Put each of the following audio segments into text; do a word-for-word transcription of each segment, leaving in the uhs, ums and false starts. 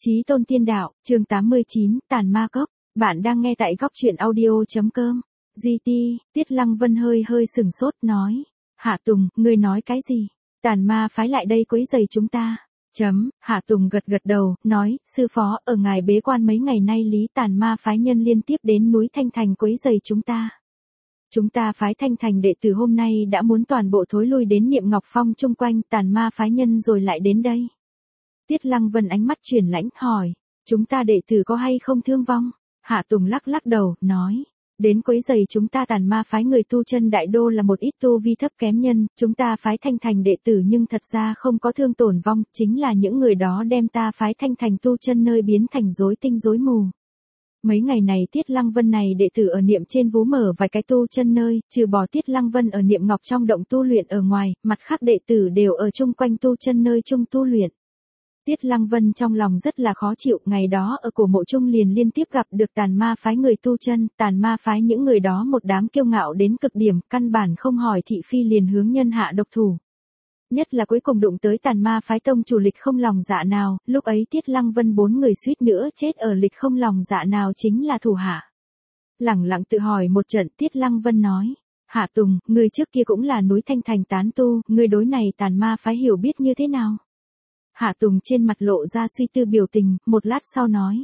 Chí tôn tiên đạo, chương tám mươi chín, tàn ma cốc. Bạn đang nghe tại góc truyện audio.com. giê tê, Tiết Lăng Vân hơi hơi sừng sốt nói. Hạ Tùng, ngươi nói cái gì? Tàn ma phái lại đây quấy rầy chúng ta. Chấm, Hạ Tùng gật gật đầu, nói, sư phó, ở ngài bế quan mấy ngày nay lý tàn ma phái nhân liên tiếp đến núi Thanh Thành quấy rầy chúng ta. Chúng ta phái Thanh Thành đệ tử hôm nay đã muốn toàn bộ thối lui đến Niệm Ngọc Phong chung quanh tàn ma phái nhân rồi lại đến đây. Tiết Lăng Vân ánh mắt chuyển lãnh hỏi, chúng ta đệ tử có hay không thương vong? Hạ Tùng lắc lắc đầu, nói, đến quấy rầy chúng ta tàn ma phái người tu chân đại đô là một ít tu vi thấp kém nhân, chúng ta phái Thanh Thành đệ tử nhưng thật ra không có thương tổn vong, chính là những người đó đem ta phái Thanh Thành tu chân nơi biến thành rối tinh rối mù. Mấy ngày này Tiết Lăng Vân này đệ tử ở Niệm trên vú mở vài cái tu chân nơi, trừ bỏ Tiết Lăng Vân ở Niệm Ngọc trong động tu luyện ở ngoài, mặt khác đệ tử đều ở chung quanh tu chân nơi chung tu luyện. Tiết Lăng Vân trong lòng rất là khó chịu, ngày đó ở cổ mộ trung liền liên tiếp gặp được tàn ma phái người tu chân, tàn ma phái những người đó một đám kiêu ngạo đến cực điểm, căn bản không hỏi thị phi liền hướng nhân hạ độc thủ. Nhất là cuối cùng đụng tới tàn ma phái tông chủ Lịch Không lòng dạ nào, lúc ấy Tiết Lăng Vân bốn người suýt nữa chết ở Lịch Không lòng dạ nào chính là thủ hạ. Lẳng lặng tự hỏi một trận, Tiết Lăng Vân nói, Hạ Tùng, người trước kia cũng là núi Thanh Thành tán tu, người đối này tàn ma phái hiểu biết như thế nào? Hạ Tùng trên mặt lộ ra suy tư biểu tình, một lát sau nói.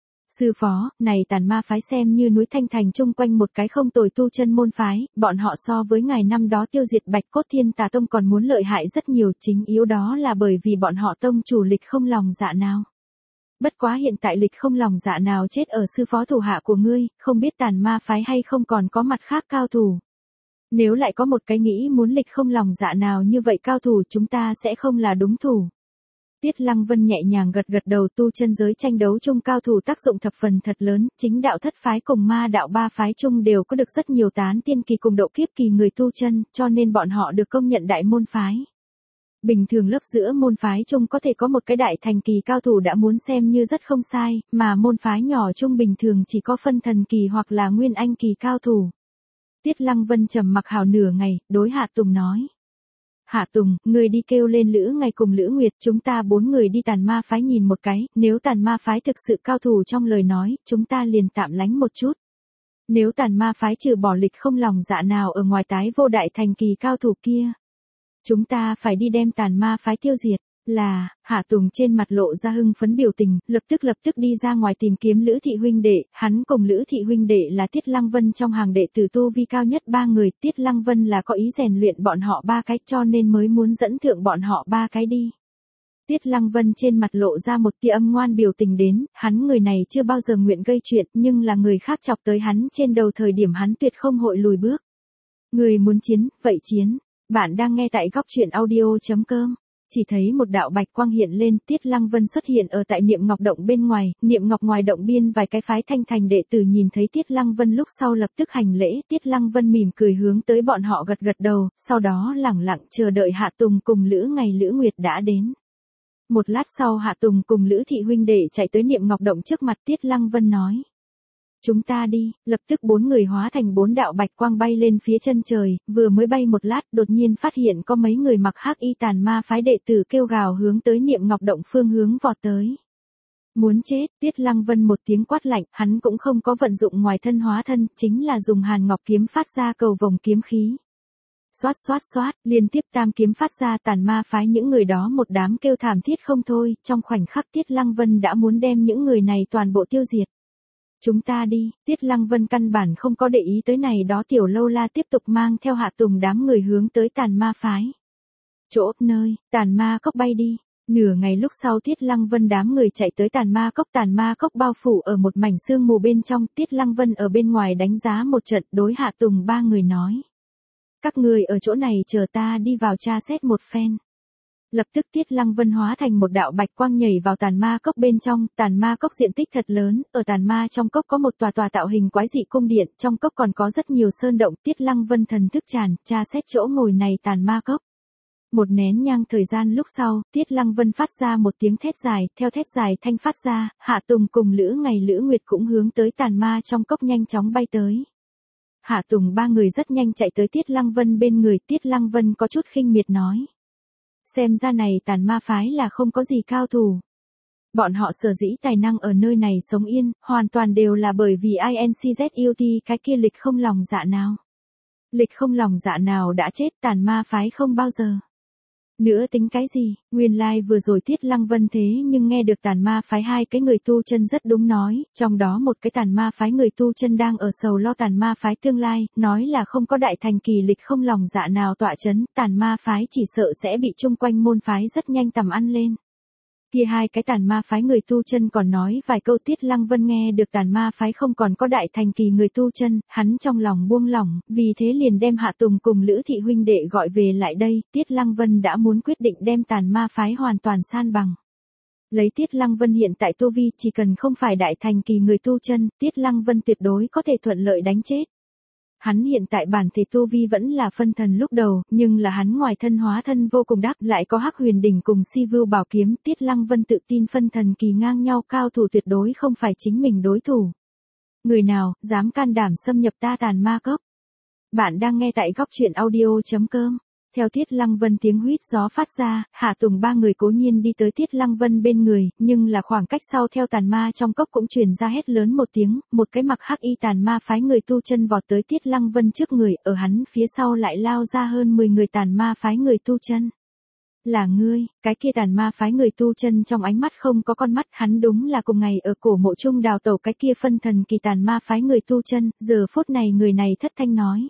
Sư phó, này tàn ma phái xem như núi Thanh Thành chung quanh một cái không tồi tu chân môn phái, bọn họ so với ngày năm đó tiêu diệt Bạch Cốt Thiên Tà Tông còn muốn lợi hại rất nhiều, chính yếu đó là bởi vì bọn họ tông chủ Lịch Không lòng dạ nào. Bất quá hiện tại Lịch Không lòng dạ nào chết ở sư phó thủ hạ của ngươi, không biết tàn ma phái hay không còn có mặt khác cao thủ. Nếu lại có một cái nghĩ muốn Lịch Không lòng dạ nào như vậy cao thủ chúng ta sẽ không là đúng thủ. Tiết Lăng Vân nhẹ nhàng gật gật đầu, tu chân giới tranh đấu chung cao thủ tác dụng thập phần thật lớn, chính đạo thất phái cùng ma đạo ba phái chung đều có được rất nhiều tán tiên kỳ cùng độ kiếp kỳ người tu chân, cho nên bọn họ được công nhận đại môn phái. Bình thường lớp giữa môn phái chung có thể có một cái đại thành kỳ cao thủ đã muốn xem như rất không sai, mà môn phái nhỏ chung bình thường chỉ có phân thần kỳ hoặc là nguyên anh kỳ cao thủ. Tiết Lăng Vân trầm mặc hào nửa ngày, đối Hạ Tùng nói. Hạ Tùng, người đi kêu lên Lữ Ngày cùng Lữ Nguyệt, chúng ta bốn người đi tàn ma phái nhìn một cái, nếu tàn ma phái thực sự cao thủ trong lời nói, chúng ta liền tạm lánh một chút. Nếu tàn ma phái trừ bỏ Lịch Không lòng dạ nào ở ngoài tái vô đại thành kỳ cao thủ kia, chúng ta phải đi đem tàn ma phái tiêu diệt. Là, Hạ Tùng trên mặt lộ ra hưng phấn biểu tình, lập tức lập tức đi ra ngoài tìm kiếm Lữ Thị huynh đệ, hắn cùng Lữ Thị huynh đệ là Tiết Lăng Vân trong hàng đệ tử tu vi cao nhất ba người, Tiết Lăng Vân là có ý rèn luyện bọn họ ba cái cho nên mới muốn dẫn thượng bọn họ ba cái đi. Tiết Lăng Vân trên mặt lộ ra một tia âm ngoan biểu tình đến, hắn người này chưa bao giờ nguyện gây chuyện nhưng là người khác chọc tới hắn trên đầu thời điểm hắn tuyệt không hội lùi bước. Người muốn chiến, vậy chiến. Bạn đang nghe tại góc truyện audio.com. Chỉ thấy một đạo bạch quang hiện lên, Tiết Lăng Vân xuất hiện ở tại Niệm Ngọc động bên ngoài, Niệm Ngọc ngoài động biên vài cái phái Thanh Thành đệ tử nhìn thấy Tiết Lăng Vân lúc sau lập tức hành lễ, Tiết Lăng Vân mỉm cười hướng tới bọn họ gật gật đầu, sau đó lẳng lặng chờ đợi Hạ Tùng cùng Lữ Ngày Lữ Nguyệt đã đến. Một lát sau Hạ Tùng cùng Lữ Thị huynh đệ chạy tới Niệm Ngọc động trước mặt Tiết Lăng Vân nói. Chúng ta đi, lập tức bốn người hóa thành bốn đạo bạch quang bay lên phía chân trời, vừa mới bay một lát đột nhiên phát hiện có mấy người mặc hắc y tàn ma phái đệ tử kêu gào hướng tới Niệm Ngọc động phương hướng vọt tới. Muốn chết, Tiết Lăng Vân một tiếng quát lạnh, hắn cũng không có vận dụng ngoài thân hóa thân, chính là dùng Hàn Ngọc kiếm phát ra cầu vồng kiếm khí. Xoát xoát xoát, liên tiếp tam kiếm phát ra tàn ma phái những người đó một đám kêu thảm thiết không thôi, trong khoảnh khắc Tiết Lăng Vân đã muốn đem những người này toàn bộ tiêu diệt. Chúng ta đi, Tiết Lăng Vân căn bản không có để ý tới này đó tiểu lâu la tiếp tục mang theo Hạ Tùng đám người hướng tới tàn ma phái. Chỗ nơi, tàn ma cốc bay đi. Nửa ngày lúc sau Tiết Lăng Vân đám người chạy tới tàn ma cốc, tàn ma cốc bao phủ ở một mảnh sương mù bên trong, Tiết Lăng Vân ở bên ngoài đánh giá một trận đối Hạ Tùng ba người nói. Các người ở chỗ này chờ ta đi vào tra xét một phen. Lập tức Tiết Lăng Vân hóa thành một đạo bạch quang nhảy vào tàn ma cốc bên trong, tàn ma cốc diện tích thật lớn, ở tàn ma trong cốc có một tòa tòa tạo hình quái dị cung điện, trong cốc còn có rất nhiều sơn động, Tiết Lăng Vân thần thức tràn, tra xét chỗ ngồi này tàn ma cốc. Một nén nhang thời gian lúc sau, Tiết Lăng Vân phát ra một tiếng thét dài, theo thét dài thanh phát ra, Hạ Tùng cùng Lữ Ngày Lữ Nguyệt cũng hướng tới tàn ma trong cốc nhanh chóng bay tới. Hạ Tùng ba người rất nhanh chạy tới Tiết Lăng Vân bên người, Tiết Lăng Vân có chút khinh miệt nói. Xem ra này tàn ma phái là không có gì cao thủ. Bọn họ sở dĩ tài năng ở nơi này sống yên, hoàn toàn đều là bởi vì i en xê dét u tê cái kia lịch không lòng dạ nào. Lịch không lòng dạ nào đã chết, tàn ma phái không bao giờ. Nữa tính cái gì, nguyên lai like vừa rồi Tiết Lăng Vân thế nhưng nghe được tàn ma phái hai cái người tu chân rất đúng nói, trong đó một cái tàn ma phái người tu chân đang ở sầu lo tàn ma phái tương lai, nói là không có đại thành kỳ lịch không lòng dạ nào tọa chấn, tàn ma phái chỉ sợ sẽ bị chung quanh môn phái rất nhanh tầm ăn lên. Kia hai cái tàn ma phái người tu chân còn nói vài câu Tiết Lăng Vân nghe được tàn ma phái không còn có đại thành kỳ người tu chân, hắn trong lòng buông lỏng, vì thế liền đem Hạ Tùng cùng Lữ Thị huynh đệ gọi về lại đây, Tiết Lăng Vân đã muốn quyết định đem tàn ma phái hoàn toàn san bằng. Lấy Tiết Lăng Vân hiện tại tu vi chỉ cần không phải đại thành kỳ người tu chân, Tiết Lăng Vân tuyệt đối có thể thuận lợi đánh chết. Hắn hiện tại bản thể tu vi vẫn là phân thần lúc đầu, nhưng là hắn ngoài thân hóa thân vô cùng đắc, lại có Hắc Huyền đỉnh cùng Si Vưu bảo kiếm, Tiết Lăng Vân tự tin phân thần kỳ ngang nhau cao thủ tuyệt đối không phải chính mình đối thủ. Người nào dám can đảm xâm nhập ta tàn ma cốc? Bạn đang nghe tại góc truyện audio chấm com. Theo Tiết Lăng Vân tiếng huýt gió phát ra, Hạ Tùng ba người cố nhiên đi tới Tiết Lăng Vân bên người, nhưng là khoảng cách sau theo tàn ma trong cốc cũng truyền ra hét lớn một tiếng, một cái mặc hắc y tàn ma phái người tu chân vọt tới Tiết Lăng Vân trước người, ở hắn phía sau lại lao ra hơn mười người tàn ma phái người tu chân. Là ngươi, cái kia tàn ma phái người tu chân trong ánh mắt không có con mắt, hắn đúng là cùng ngày ở cổ mộ trung đào tẩu cái kia phân thần kỳ tàn ma phái người tu chân, giờ phút này người này thất thanh nói.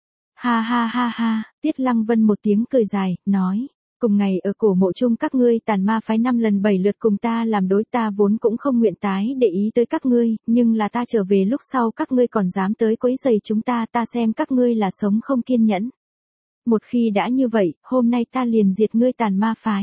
Ha ha ha ha, Tiết Lăng Vân một tiếng cười dài, nói, cùng ngày ở cổ mộ chung các ngươi tàn ma phái năm lần bảy lượt cùng ta làm đối, ta vốn cũng không nguyện tái để ý tới các ngươi, nhưng là ta trở về lúc sau các ngươi còn dám tới quấy rầy chúng ta, ta xem các ngươi là sống không kiên nhẫn. Một khi đã như vậy, hôm nay ta liền diệt ngươi tàn ma phái.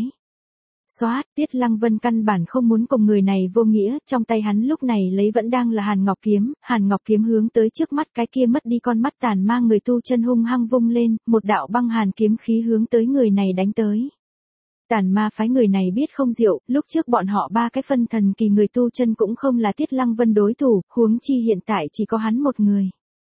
Xoát, Tiết Lăng Vân căn bản không muốn cùng người này vô nghĩa, trong tay hắn lúc này lấy vẫn đang là Hàn Ngọc kiếm, Hàn Ngọc kiếm hướng tới trước mắt cái kia mất đi con mắt tàn ma người tu chân hung hăng vung lên, một đạo băng hàn kiếm khí hướng tới người này đánh tới. Tàn ma phái người này biết không diệu, lúc trước bọn họ ba cái phân thần kỳ người tu chân cũng không là Tiết Lăng Vân đối thủ, huống chi hiện tại chỉ có hắn một người.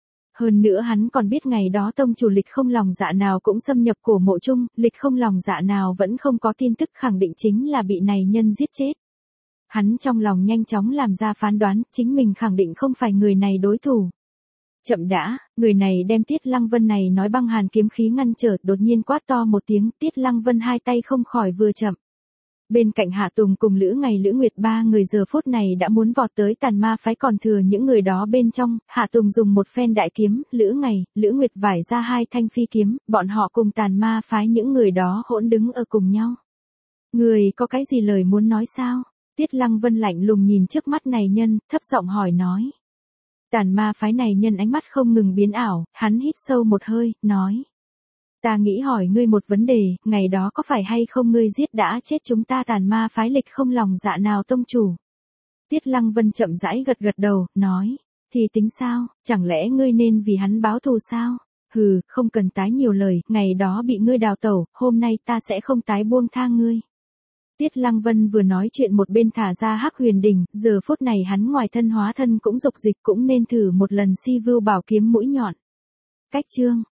Hơn nữa hắn còn biết ngày đó tông chủ lịch không lòng dạ nào cũng xâm nhập cổ mộ chung, lịch không lòng dạ nào vẫn không có tin tức khẳng định chính là bị này nhân giết chết. Hắn trong lòng nhanh chóng làm ra phán đoán, chính mình khẳng định không phải người này đối thủ. Chậm đã, người này đem Tiết Lăng Vân này nói băng hàn kiếm khí ngăn trở, đột nhiên quát to một tiếng, Tiết Lăng Vân hai tay không khỏi vừa chậm. Bên cạnh Hạ Tùng cùng Lữ Ngày Lữ Nguyệt ba người giờ phút này đã muốn vọt tới tàn ma phái, còn thừa những người đó bên trong, Hạ Tùng dùng một phen đại kiếm, Lữ Ngày, Lữ Nguyệt vải ra hai thanh phi kiếm, bọn họ cùng tàn ma phái những người đó hỗn đứng ở cùng nhau. Người có cái gì lời muốn nói sao? Tiết Lăng Vân lạnh lùng nhìn trước mắt này nhân, thấp giọng hỏi nói. Tàn ma phái này nhân ánh mắt không ngừng biến ảo, hắn hít sâu một hơi, nói. Ta nghĩ hỏi ngươi một vấn đề, ngày đó có phải hay không ngươi giết đã chết chúng ta tàn ma phái lịch không lòng dạ nào tông chủ? Tiết Lăng Vân chậm rãi gật gật đầu, nói, thì tính sao, chẳng lẽ ngươi nên vì hắn báo thù sao? Hừ, không cần tái nhiều lời, ngày đó bị ngươi đào tẩu, hôm nay ta sẽ không tái buông tha ngươi. Tiết Lăng Vân vừa nói chuyện một bên thả ra Hắc Huyền đỉnh, giờ phút này hắn ngoài thân hóa thân cũng dục dịch, cũng nên thử một lần Si Vưu bảo kiếm mũi nhọn. Cách chương